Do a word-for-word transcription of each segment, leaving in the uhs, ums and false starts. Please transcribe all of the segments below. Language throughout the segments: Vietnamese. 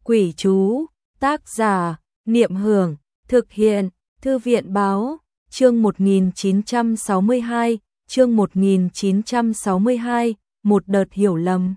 Quỷ chú, tác giả, Niệm Hưởng, thực hiện, Thư viện báo, chương một nghìn chín trăm sáu mươi hai, chương một nghìn chín trăm sáu mươi hai, một đợt hiểu lầm.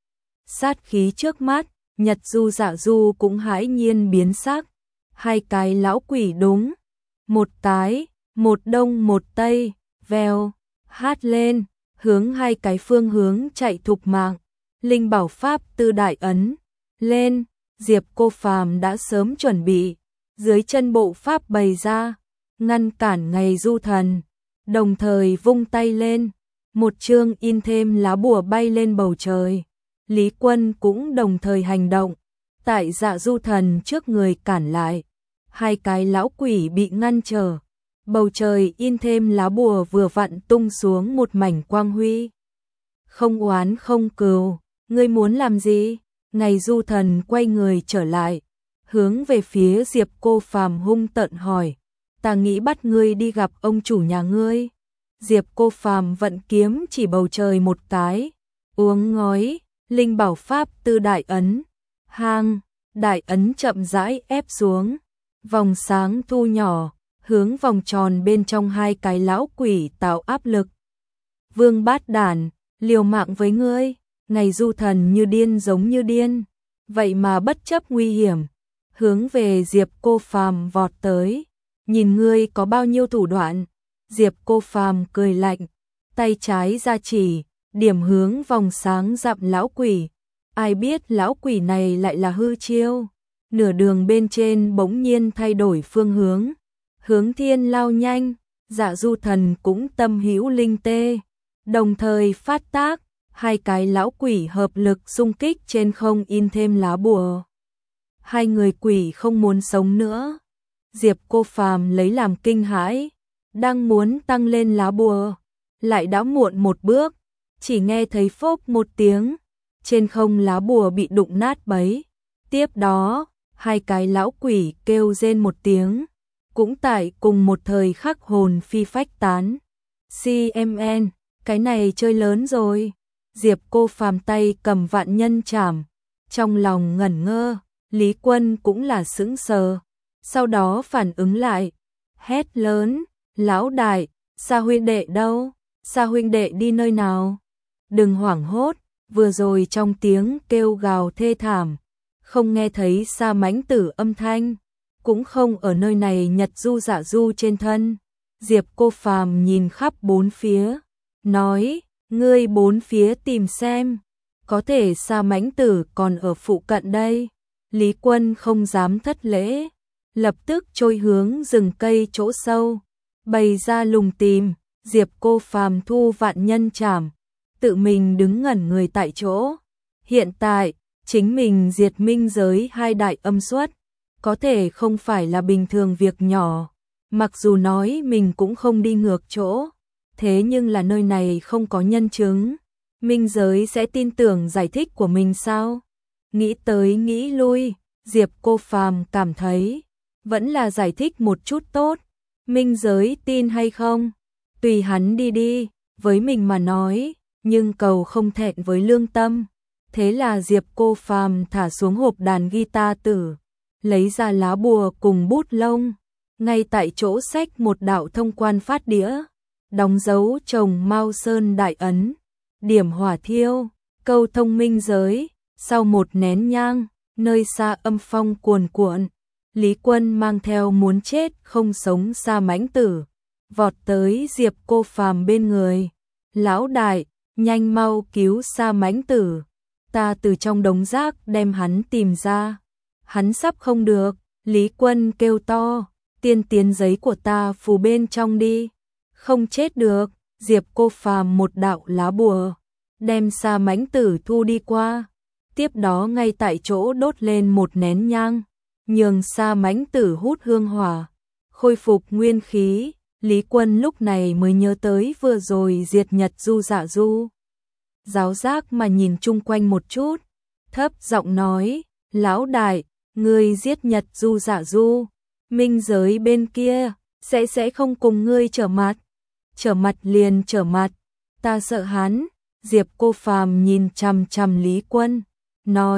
Sát khí trước mắt, Nhật Du Dạ Du cũng hãi nhiên biến sắc, hai cái lão quỷ đúng, một tái, một đông một tây, vèo, hát lên, hướng hai cái phương hướng chạy thục mạng, linh bảo pháp tư đại ấn, lên, Diệp Cô Phàm đã sớm chuẩn bị, dưới chân bộ pháp bày ra, ngăn cản ngày du thần, đồng thời vung tay lên, một chương in thêm lá bùa bay lên bầu trời. Lý Quân cũng đồng thời hành động, tại Dạ Du thần trước người cản lại, hai cái lão quỷ bị ngăn trở, bầu trời in thêm lá bùa vừa vặn tung xuống một mảnh quang huy. Không oán không cừu, ngươi muốn làm gì? Ngày Du thần quay người trở lại, hướng về phía Diệp Cô Phàm hung tợn hỏi, ta nghĩ bắt ngươi đi gặp ông chủ nhà ngươi. Diệp Cô Phàm vận kiếm chỉ bầu trời một cái, uống ngói, linh bảo pháp tư đại ấn, hang, đại ấn chậm rãi ép xuống, vòng sáng thu nhỏ, hướng vòng tròn bên trong hai cái lão quỷ tạo áp lực. Vương Bát Đản, liều mạng với ngươi. Ngày Du thần như điên giống như điên, vậy mà bất chấp nguy hiểm, hướng về Diệp Cô Phàm vọt tới, nhìn ngươi có bao nhiêu thủ đoạn. Diệp Cô Phàm cười lạnh, tay trái ra chỉ, điểm hướng vòng sáng dặm lão quỷ, ai biết lão quỷ này lại là hư chiêu, nửa đường bên trên bỗng nhiên thay đổi phương hướng, hướng thiên lao nhanh. Dạ Du thần cũng tâm hữu linh tê, đồng thời phát tác, hai cái lão quỷ hợp lực xung kích trên không in thêm lá bùa. Hai người quỷ không muốn sống nữa. Diệp Cô Phàm lấy làm kinh hãi, đang muốn tăng lên lá bùa, lại đã muộn một bước, chỉ nghe thấy phốc một tiếng, trên không lá bùa bị đụng nát bấy. Tiếp đó, hai cái lão quỷ kêu rên một tiếng, cũng tại cùng một thời khắc hồn phi phách tán. xê em en, cái này chơi lớn rồi. Diệp Cô Phàm tay cầm vạn nhân trảm, trong lòng ngẩn ngơ, Lý Quân cũng là sững sờ, sau đó phản ứng lại, hét lớn, lão đại, Sa huynh đệ đâu? Sa huynh đệ đi nơi nào? Đừng hoảng hốt, vừa rồi trong tiếng kêu gào thê thảm, không nghe thấy Sa mãnh tử âm thanh, cũng không ở nơi này. Nhật Du Dạ Du trên thân. Diệp Cô Phàm nhìn khắp bốn phía, nói, ngươi bốn phía tìm xem, có thể Sa mãnh tử còn ở phụ cận đây. Lý Quân không dám thất lễ, lập tức trôi hướng rừng cây chỗ sâu, bày ra lùng tìm. Diệp Cô Phàm thu vạn nhân trảm, tự mình đứng ngẩn người tại chỗ. Hiện tại, chính mình diệt minh giới hai đại âm xuất, có thể không phải là bình thường việc nhỏ, mặc dù nói mình cũng không đi ngược chỗ. Thế nhưng là nơi này không có nhân chứng, minh giới sẽ tin tưởng giải thích của mình sao? Nghĩ tới nghĩ lui, Diệp Cô Phàm cảm thấy, vẫn là giải thích một chút tốt. Minh giới tin hay không, tùy hắn đi đi, với mình mà nói, nhưng cầu không thẹn với lương tâm. Thế là Diệp Cô Phàm thả xuống hộp đàn guitar tử, lấy ra lá bùa cùng bút lông, ngay tại chỗ xách một đạo thông quan phát đĩa, đóng dấu trồng Mao Sơn đại ấn, điểm hỏa thiêu, câu thông minh giới. Sau một nén nhang, nơi xa âm phong cuồn cuộn, Lý Quân mang theo muốn chết không sống Sa mãnh tử, vọt tới Diệp Cô Phàm bên người. Lão đại, nhanh mau cứu Sa mãnh tử, ta từ trong đống rác đem hắn tìm ra, hắn sắp không được. Lý Quân kêu to, tiên tiến giấy của ta phù bên trong đi. Không chết được. Diệp Cô Phàm một đạo lá bùa, đem Sa mãnh tử thu đi qua, tiếp đó ngay tại chỗ đốt lên một nén nhang, nhường Sa mãnh tử hút hương hỏa, khôi phục nguyên khí. Lý Quân lúc này mới nhớ tới vừa rồi diệt Nhật Du Dạ Du. Giáo giác mà nhìn chung quanh một chút, thấp giọng nói, lão đại, ngươi giết Nhật Du Dạ Du, minh giới bên kia sẽ sẽ không cùng ngươi trở mặt. Trở mặt liền trở mặt, ta sợ hắn. Diệp Cô Phàm nhìn chằm chằm Lý Quân, nói,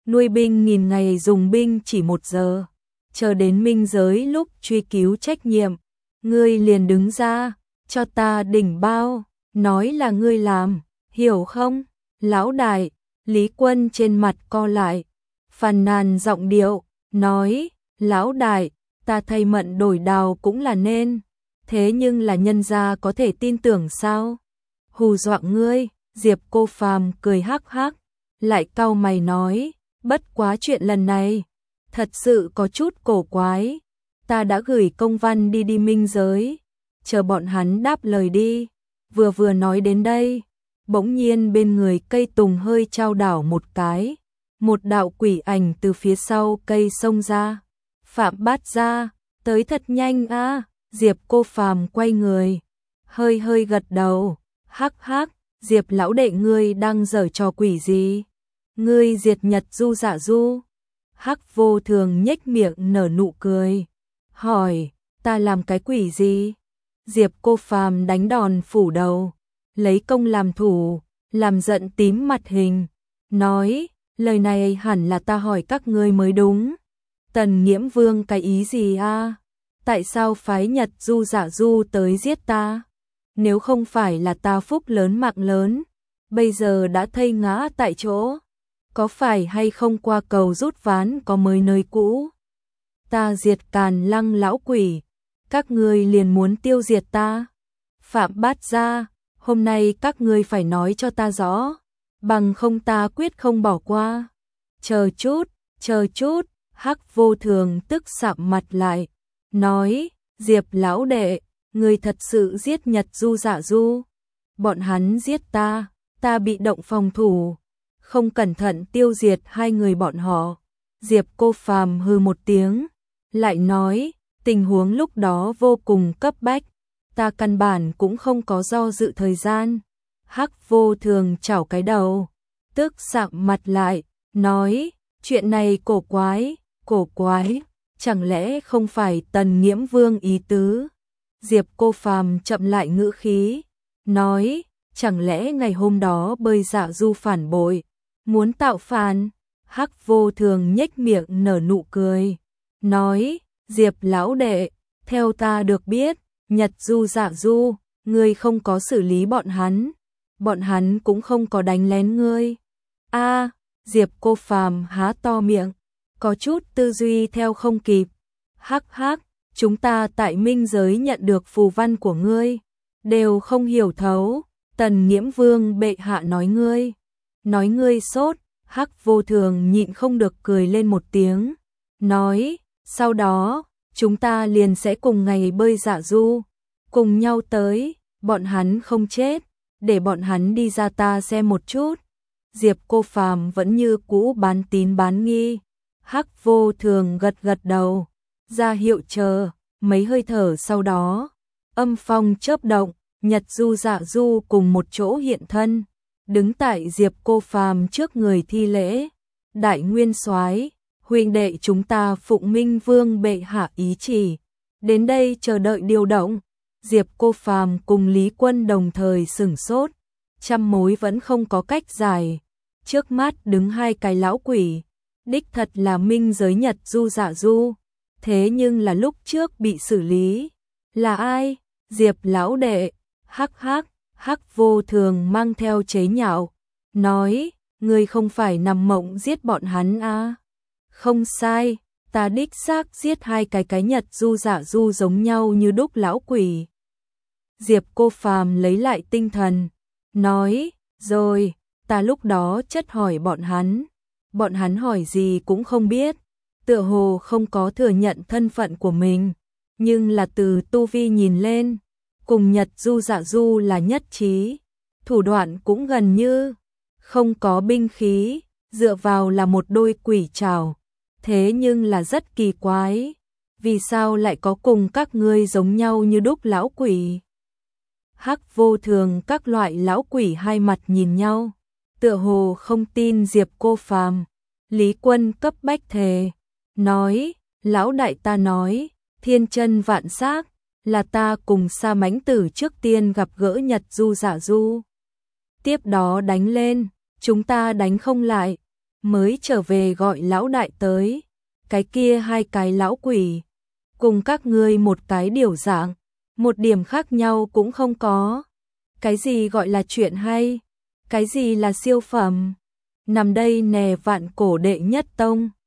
nuôi binh nghìn ngày dùng binh chỉ một giờ, chờ đến minh giới lúc truy cứu trách nhiệm, ngươi liền đứng ra, cho ta đỉnh bao, nói là ngươi làm, hiểu không? Lão đại, Lý Quân trên mặt co lại, phàn nàn giọng điệu, nói, lão đại, ta thay mận đổi đào cũng là nên, thế nhưng là nhân gia có thể tin tưởng sao? Hù dọa ngươi, Diệp Cô Phàm cười hắc hắc, lại cau mày nói, bất quá chuyện lần này, thật sự có chút cổ quái, ta đã gửi công văn đi đi minh giới, chờ bọn hắn đáp lời đi, vừa vừa nói đến đây, bỗng nhiên bên người cây tùng hơi chao đảo một cái, một đạo quỷ ảnh từ phía sau cây xông ra, Phạm Bát Gia, tới thật nhanh a. Diệp Cô Phàm quay người, hơi hơi gật đầu, hắc hắc, Diệp lão đệ ngươi đang giở trò quỷ gì? Ngươi diệt Nhật Du Dạ Du? Hắc Vô Thường nhếch miệng nở nụ cười, hỏi, ta làm cái quỷ gì? Diệp Cô Phàm đánh đòn phủ đầu, lấy công làm thủ, làm giận tím mặt hình, nói, lời này hẳn là ta hỏi các ngươi mới đúng. Tần Nghiễm Vương cái ý gì a? Tại sao phái Nhật Du Dạ Du tới giết ta? Nếu không phải là ta phúc lớn mạng lớn, bây giờ đã thây ngã tại chỗ, có phải hay không qua cầu rút ván có mới nơi cũ? Ta diệt Càn Lăng lão quỷ, các ngươi liền muốn tiêu diệt ta? Phạm Bát Gia, hôm nay các ngươi phải nói cho ta rõ, bằng không ta quyết không bỏ qua. Chờ chút, chờ chút, Hắc Vô Thường tức sạm mặt lại, nói, Diệp lão đệ, ngươi thật sự giết Nhật Du Dạ Du? Bọn hắn giết ta, ta bị động phòng thủ, không cẩn thận tiêu diệt hai người bọn họ. Diệp Cô Phàm hừ một tiếng, lại nói, tình huống lúc đó vô cùng cấp bách, ta căn bản cũng không có do dự thời gian. Hắc Vô Thường chảo cái đầu, tức sạm mặt lại, nói, chuyện này cổ quái, cổ quái, chẳng lẽ không phải Tần Nghiễm Vương ý tứ? Diệp Cô Phàm chậm lại ngữ khí, nói, chẳng lẽ ngày hôm đó Bơi Dạ Du phản bội, muốn tạo phản? Hắc Vô Thường nhếch miệng nở nụ cười, nói, Diệp lão đệ, theo ta được biết, Nhật Du Dạ Du, ngươi không có xử lý bọn hắn, bọn hắn cũng không có đánh lén ngươi. A, Diệp Cô Phàm há to miệng, có chút tư duy theo không kịp. Hắc hắc, chúng ta tại minh giới nhận được phù văn của ngươi, đều không hiểu thấu, Tần Nghiễm Vương bệ hạ nói ngươi, nói ngươi sốt. Hắc Vô Thường nhịn không được cười lên một tiếng, nói, sau đó, chúng ta liền sẽ cùng ngày Bơi Dạ Du, cùng nhau tới, bọn hắn không chết, để bọn hắn đi ra ta xem một chút. Diệp Cô Phàm vẫn như cũ bán tín bán nghi. Hắc Vô Thường gật gật đầu, ra hiệu chờ, mấy hơi thở sau đó, âm phong chớp động, Nhật Du Dạ Du cùng một chỗ hiện thân, đứng tại Diệp Cô Phàm trước người thi lễ, đại nguyên soái, huynh đệ chúng ta phụng Minh Vương bệ hạ ý chỉ, đến đây chờ đợi điều động. Diệp Cô Phàm cùng Lý Quân đồng thời sửng sốt, trăm mối vẫn không có cách giải, trước mắt đứng hai cái lão quỷ, đích thật là minh giới Nhật Du Dạ Du, thế nhưng là lúc trước bị xử lý, là ai? Diệp lão đệ, hắc hắc. Hắc Vô Thường mang theo chế nhạo, nói, ngươi không phải nằm mộng giết bọn hắn à? Không sai, ta đích xác giết hai cái cái Nhật Du Dạ Du giống nhau như đúc lão quỷ. Diệp Cô Phàm lấy lại tinh thần, nói, rồi, ta lúc đó chất hỏi bọn hắn, bọn hắn hỏi gì cũng không biết, tựa hồ không có thừa nhận thân phận của mình, nhưng là từ tu vi nhìn lên, cùng Nhật Du Dạ Du là nhất trí, thủ đoạn cũng gần như, không có binh khí, dựa vào là một đôi quỷ trảo, thế nhưng là rất kỳ quái, vì sao lại có cùng các ngươi giống nhau như đúc lão quỷ? Hắc Vô Thường các loại lão quỷ hai mặt nhìn nhau, tựa hồ không tin Diệp Cô Phàm. Lý Quân cấp bách thề, nói, lão đại ta nói, thiên chân vạn xác, là ta cùng Sa Mãnh Tử trước tiên gặp gỡ Nhật Du Dạ Du. Tiếp đó đánh lên, chúng ta đánh không lại, mới trở về gọi lão đại tới, cái kia hai cái lão quỷ, cùng các ngươi một cái điều dạng, một điểm khác nhau cũng không có. Cái gì gọi là chuyện hay? Cái gì là siêu phẩm? Nằm đây nè vạn cổ đệ nhất tông.